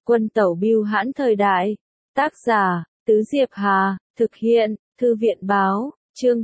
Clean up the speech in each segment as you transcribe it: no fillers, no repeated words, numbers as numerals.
Quân tẩu bưu hãn thời đại. Tác giả, Tứ Diệp Hà, thực hiện, Thư viện báo, chương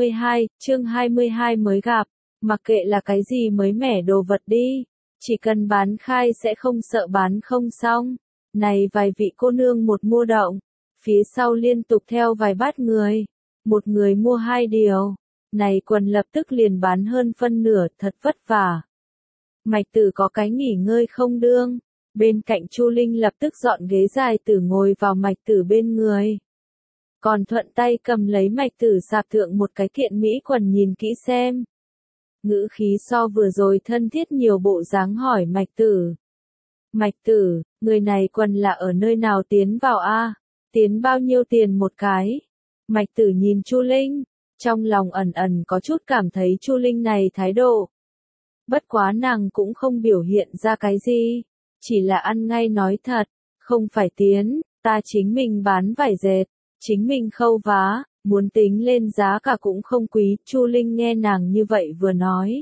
22 mới gặp. Mặc kệ là cái gì mới mẻ đồ vật đi. Chỉ cần bán khai sẽ không sợ bán không xong. Này vài vị cô nương một mua động. Phía sau liên tục theo vài bát người. Một người mua 2 điều. Này quần lập tức liền bán hơn phân nửa, thật vất vả. Mạch Tử có cái nghỉ ngơi không đương. Bên cạnh Chu Linh lập tức dọn ghế dài tử ngồi vào Mạch Tử bên người. Còn thuận tay cầm lấy Mạch Tử sạp thượng một cái kiện mỹ quần nhìn kỹ xem. Ngữ khí so vừa rồi thân thiết nhiều bộ dáng hỏi Mạch Tử. Mạch Tử, người này quần là ở nơi nào tiến vào a? Tiến bao nhiêu tiền một cái? Mạch Tử nhìn Chu Linh, trong lòng ẩn ẩn có chút cảm thấy Chu Linh này thái độ. Bất quá nàng cũng không biểu hiện ra cái gì, chỉ là ăn ngay nói thật, không phải tiến, ta chính mình bán vải dệt, chính mình khâu vá, muốn tính lên giá cả cũng không quý. Chu Linh nghe nàng như vậy vừa nói,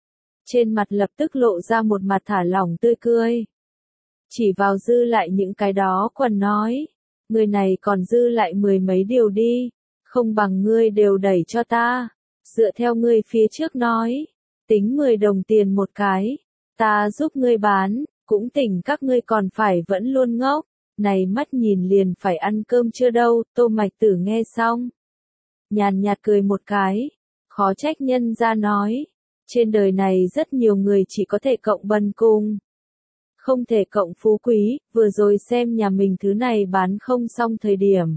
trên mặt lập tức lộ ra một mặt thả lỏng tươi cười. Chỉ vào dư lại những cái đó quần nói, người này còn dư lại 10 mấy điều đi, không bằng ngươi đều đẩy cho ta, dựa theo ngươi phía trước nói, tính 10 đồng tiền một cái, ta giúp ngươi bán, cũng tỉnh các ngươi còn phải vẫn luôn ngốc, này mắt nhìn liền phải ăn cơm chưa đâu. Tô Mạch Tử nghe xong, nhàn nhạt cười một cái, khó trách nhân ra nói, trên đời này rất nhiều người chỉ có thể cộng bần cùng, không thể cộng phú quý. Vừa rồi xem nhà mình thứ này bán không xong thời điểm,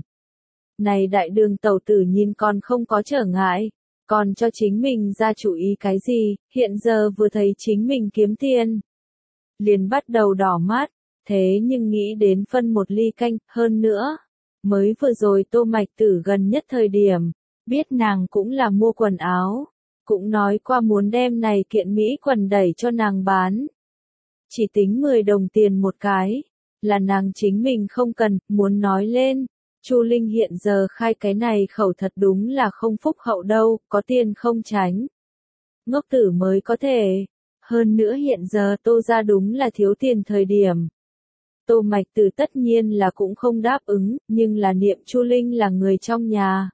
này đại đường tẩu tử nhìn còn không có trở ngại, còn cho chính mình ra chủ ý cái gì, hiện giờ vừa thấy chính mình kiếm tiền, liền bắt đầu đỏ mắt. Thế nhưng nghĩ đến phân một ly canh, hơn nữa, mới vừa rồi Tô Mạch Tử gần nhất thời điểm, biết nàng cũng là mua quần áo, cũng nói qua muốn đem này kiện mỹ quần đẩy cho nàng bán. Chỉ tính 10 đồng tiền một cái, là nàng chính mình không cần, muốn nói lên. Chu Linh hiện giờ khai cái này khẩu thật đúng là không phúc hậu đâu, có tiền không tránh. Ngốc tử mới có thể. Hơn nữa hiện giờ Tô gia đúng là thiếu tiền thời điểm. Tô Mạch Tử tất nhiên là cũng không đáp ứng, nhưng là niệm Chu Linh là người trong nhà.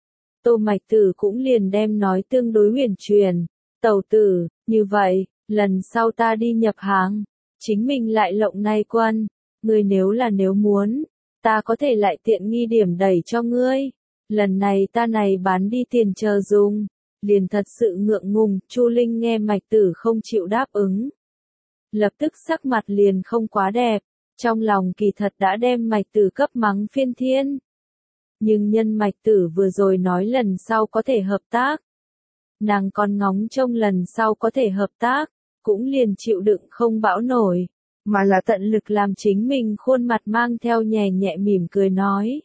Tô Mạch Tử cũng liền đem nói tương đối huyền truyền. Tẩu tử, như vậy, lần sau ta đi nhập hàng, chính mình lại lộng này quân, ngươi nếu muốn, ta có thể lại tiện nghi điểm đẩy cho ngươi. Lần này ta này bán đi tiền chờ dùng. Liền thật sự ngượng ngùng. Chu Linh nghe Mạch Tử không chịu đáp ứng, lập tức sắc mặt liền không quá đẹp, trong lòng kỳ thật đã đem Mạch Tử cấp mắng phiên thiên. Nhưng nhân Mạch Tử vừa rồi nói lần sau có thể hợp tác, nàng còn ngóng trông lần sau có thể hợp tác, cũng liền chịu đựng không bão nổi, mà là tận lực làm chính mình khuôn mặt mang theo nhẹ nhẹ mỉm cười nói.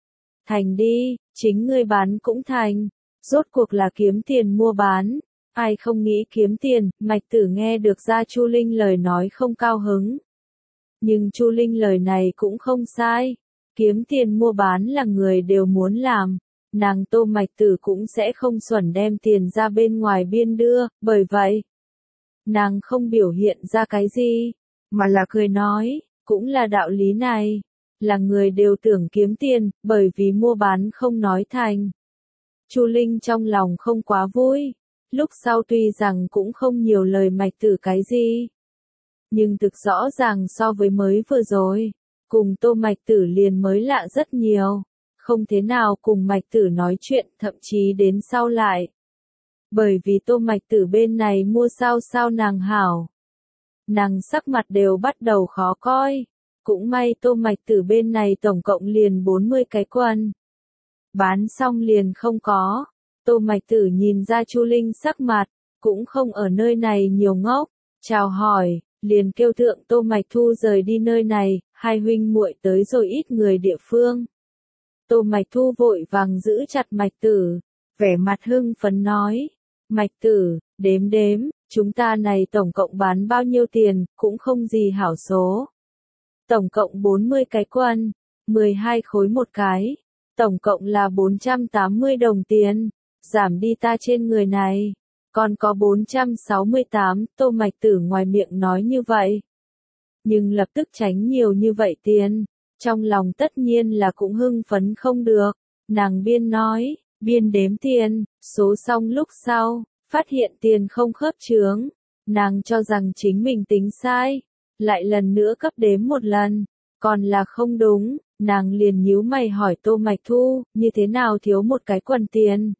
Thành đi, chính ngươi bán cũng thành. Rốt cuộc là kiếm tiền mua bán, ai không nghĩ kiếm tiền. Mạch Tử nghe được ra Chu Linh lời nói không cao hứng. Nhưng Chu Linh lời này cũng không sai, kiếm tiền mua bán là người đều muốn làm, nàng Tô Mạch Tử cũng sẽ không xuẩn đem tiền ra bên ngoài biên đưa, bởi vậy, nàng không biểu hiện ra cái gì, mà là cười nói, cũng là đạo lý này, là người đều tưởng kiếm tiền, bởi vì mua bán không nói thành. Chu Linh trong lòng không quá vui, lúc sau tuy rằng cũng không nhiều lời Mạch Tử cái gì, nhưng thực rõ ràng so với mới vừa rồi, cùng Tô Mạch Tử liền mới lạ rất nhiều, không thế nào cùng Mạch Tử nói chuyện, thậm chí đến sau lại. Bởi vì Tô Mạch Tử bên này mua sao nàng hảo, nàng sắc mặt đều bắt đầu khó coi, cũng may Tô Mạch Tử bên này tổng cộng liền 40 cái quần. Bán xong liền không có. Tô Mạch Tử nhìn ra Chu Linh sắc mặt, cũng không ở nơi này nhiều ngốc, chào hỏi, liền kêu thượng Tô Mạch Thu rời đi nơi này. Hai huynh muội tới rồi ít người địa phương. Tô Mạch Thu vội vàng giữ chặt Mạch Tử, vẻ mặt hưng phấn nói, Mạch Tử, đếm, chúng ta này tổng cộng bán bao nhiêu tiền, cũng không gì hảo số. Tổng cộng 40 cái quần, 12 khối một cái. Tổng cộng là 480 đồng tiền, giảm đi ta trên người này, còn có 468. Tô Mạch Tử ngoài miệng nói như vậy, nhưng lập tức tránh nhiều như vậy tiền, trong lòng tất nhiên là cũng hưng phấn không được. Nàng biên nói, biên đếm tiền, số xong lúc sau, phát hiện tiền không khớp chướng. Nàng cho rằng chính mình tính sai, lại lần nữa cấp đếm một lần, còn là không đúng, nàng liền nhíu mày hỏi Tô Mạch Thu, như thế nào thiếu một cái quần tiền.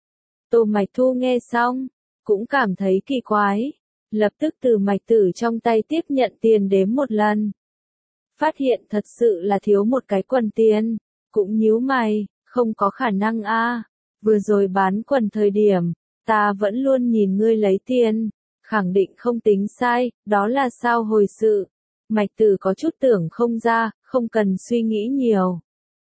Tô Mạch Thu nghe xong, cũng cảm thấy kỳ quái, lập tức từ Mạch Tử trong tay tiếp nhận tiền đếm một lần. Phát hiện thật sự là thiếu một cái quần tiền, cũng nhíu mày, không có khả năng a, vừa rồi bán quần thời điểm, ta vẫn luôn nhìn ngươi lấy tiền, khẳng định không tính sai, đó là sao hồi sự. Mạch Tử có chút tưởng không ra, không cần suy nghĩ nhiều.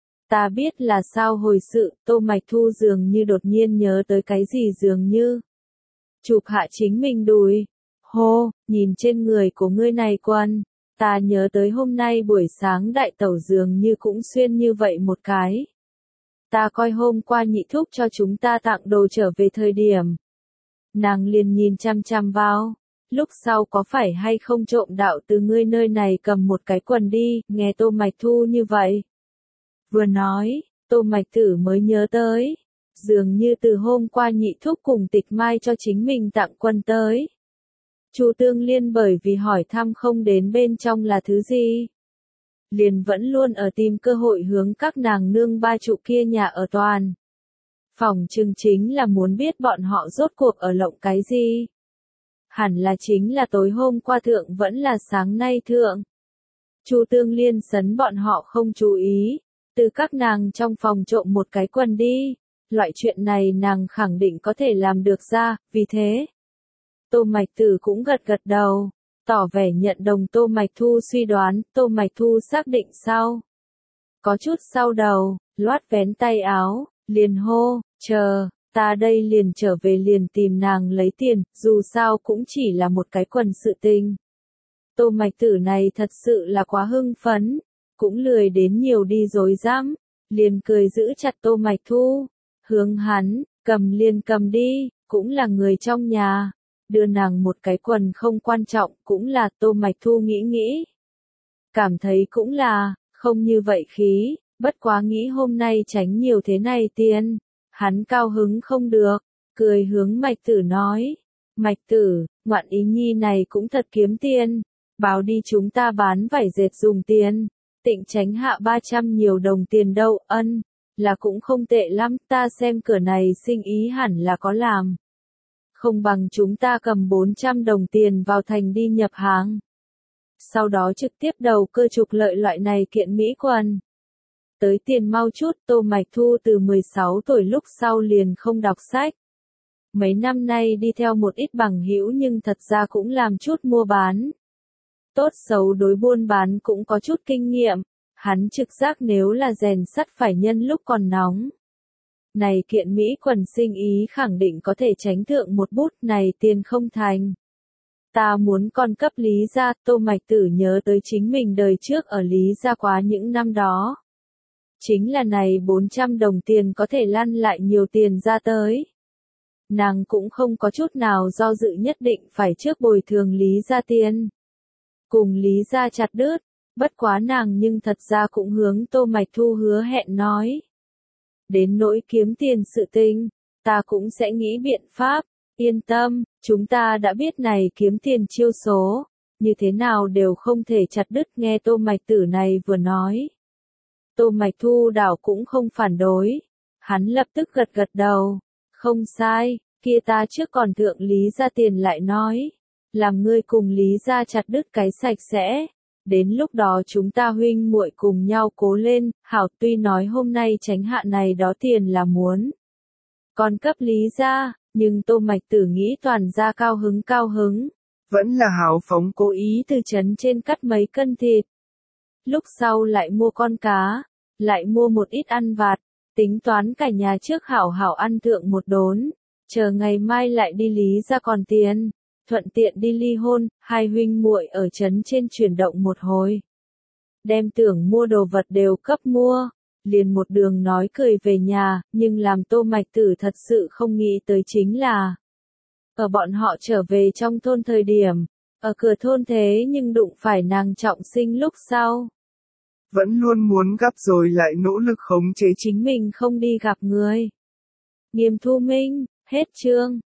Ta biết là sao hồi sự, Tô Mạch Thu dường như đột nhiên nhớ tới cái gì dường như. Chụp hạ chính mình đùi. Hô, nhìn trên người của ngươi này quần, ta nhớ tới hôm nay buổi sáng đại tẩu dường như cũng xuyên như vậy một cái. Ta coi hôm qua nhị thúc cho chúng ta tặng đồ trở về thời điểm. Nàng liền nhìn chăm chăm vào, lúc sau có phải hay không trộm đạo từ ngươi nơi này cầm một cái quần đi, nghe Tô Mạch Thu như vậy. Vừa nói, Tô Mạch Tử mới nhớ tới, dường như từ hôm qua nhị thúc cùng Tịch Mai cho chính mình tặng quần tới. Chu Tương Liên bởi vì hỏi thăm không đến bên trong là thứ gì, liền vẫn luôn ở tìm cơ hội hướng các nàng nương ba trụ kia nhà ở toàn. Phòng trừng chính là muốn biết bọn họ rốt cuộc ở lộng cái gì. Hẳn là chính là tối hôm qua thượng vẫn là sáng nay thượng. Chu Tương Liên sấn bọn họ không chú ý, từ các nàng trong phòng trộm một cái quần đi. Loại chuyện này nàng khẳng định có thể làm được ra, vì thế. Tô Mạch Tử cũng gật gật đầu, tỏ vẻ nhận đồng Tô Mạch Thu suy đoán, Tô Mạch Thu xác định sau. Có chút sau đầu, loát vén tay áo, liền hô, chờ, ta đây liền trở về liền tìm nàng lấy tiền, dù sao cũng chỉ là một cái quần sự tình. Tô Mạch Tử này thật sự là quá hưng phấn, cũng lười đến nhiều đi dối dám, liền cười giữ chặt Tô Mạch Thu, hướng hắn, cầm liền cầm đi, cũng là người trong nhà, đưa nàng một cái quần không quan trọng, cũng là Tô Mạch Thu nghĩ. Cảm thấy cũng là, không như vậy khí, bất quá nghĩ hôm nay tránh nhiều thế này tiền, hắn cao hứng không được, cười hướng Mạch Tử nói, Mạch Tử, ngoạn ý nhi này cũng thật kiếm tiền, báo đi chúng ta bán vải dệt dùng tiền, Tịnh Chánh hạ 300 nhiều đồng tiền đâu, ân, là cũng không tệ lắm, ta xem cửa này sinh ý hẳn là có làm. Không bằng chúng ta cầm 400 đồng tiền vào thành đi nhập hàng. Sau đó trực tiếp đầu cơ trục lợi loại này kiện mỹ quần. Tới tiền mau chút, Tô Mạch Thu từ 16 tuổi lúc sau liền không đọc sách. Mấy năm nay đi theo một ít bằng hữu nhưng thật ra cũng làm chút mua bán. Tốt xấu đối buôn bán cũng có chút kinh nghiệm, hắn trực giác nếu là rèn sắt phải nhân lúc còn nóng. Này kiện Mỹ quần sinh ý khẳng định có thể tránh thượng một bút này tiền không thành. Ta muốn con cấp Lý gia, Tô Mạch Tử nhớ tới chính mình đời trước ở Lý gia quá những năm đó. Chính là này 400 đồng tiền có thể lăn lại nhiều tiền ra tới. Nàng cũng không có chút nào do dự nhất định phải trước bồi thường Lý gia tiền. Cùng Lý gia chặt đứt, bất quá nàng nhưng thật ra cũng hướng Tô Mạch Thu hứa hẹn nói. Đến nỗi kiếm tiền sự tình, ta cũng sẽ nghĩ biện pháp, yên tâm, chúng ta đã biết này kiếm tiền chiêu số, như thế nào đều không thể chặt đứt nghe Tô Mạch Tử này vừa nói. Tô Mạch Thu đảo cũng không phản đối, hắn lập tức gật gật đầu, không sai, kia ta trước còn thượng Lý gia tiền lại nói, làm ngươi cùng Lý gia chặt đứt cái sạch sẽ. Đến lúc đó chúng ta huynh muội cùng nhau cố lên, hảo tuy nói hôm nay tránh hạ này đó tiền là muốn. Còn cấp Lý gia, nhưng Tô Mạch Tử nghĩ toàn gia cao hứng. Vẫn là hào phóng cố ý từ trấn trên cắt mấy cân thịt. Lúc sau lại mua con cá, lại mua một ít ăn vặt, tính toán cả nhà trước hảo hảo ăn thượng một đốn, chờ ngày mai lại đi Lý gia còn tiền. Thuận tiện đi ly hôn, hai huynh muội ở trấn trên chuyển động một hồi. Đem tưởng mua đồ vật đều cấp mua, liền một đường nói cười về nhà, nhưng làm Tô Mạch Tử thật sự không nghĩ tới chính là. Ở bọn họ trở về trong thôn thời điểm, Ở cửa thôn thế nhưng đụng phải nàng trọng sinh lúc sau. Vẫn luôn muốn gặp rồi lại nỗ lực khống chế Chính mình không đi gặp người. Nghiêm Thu Minh, hết chương.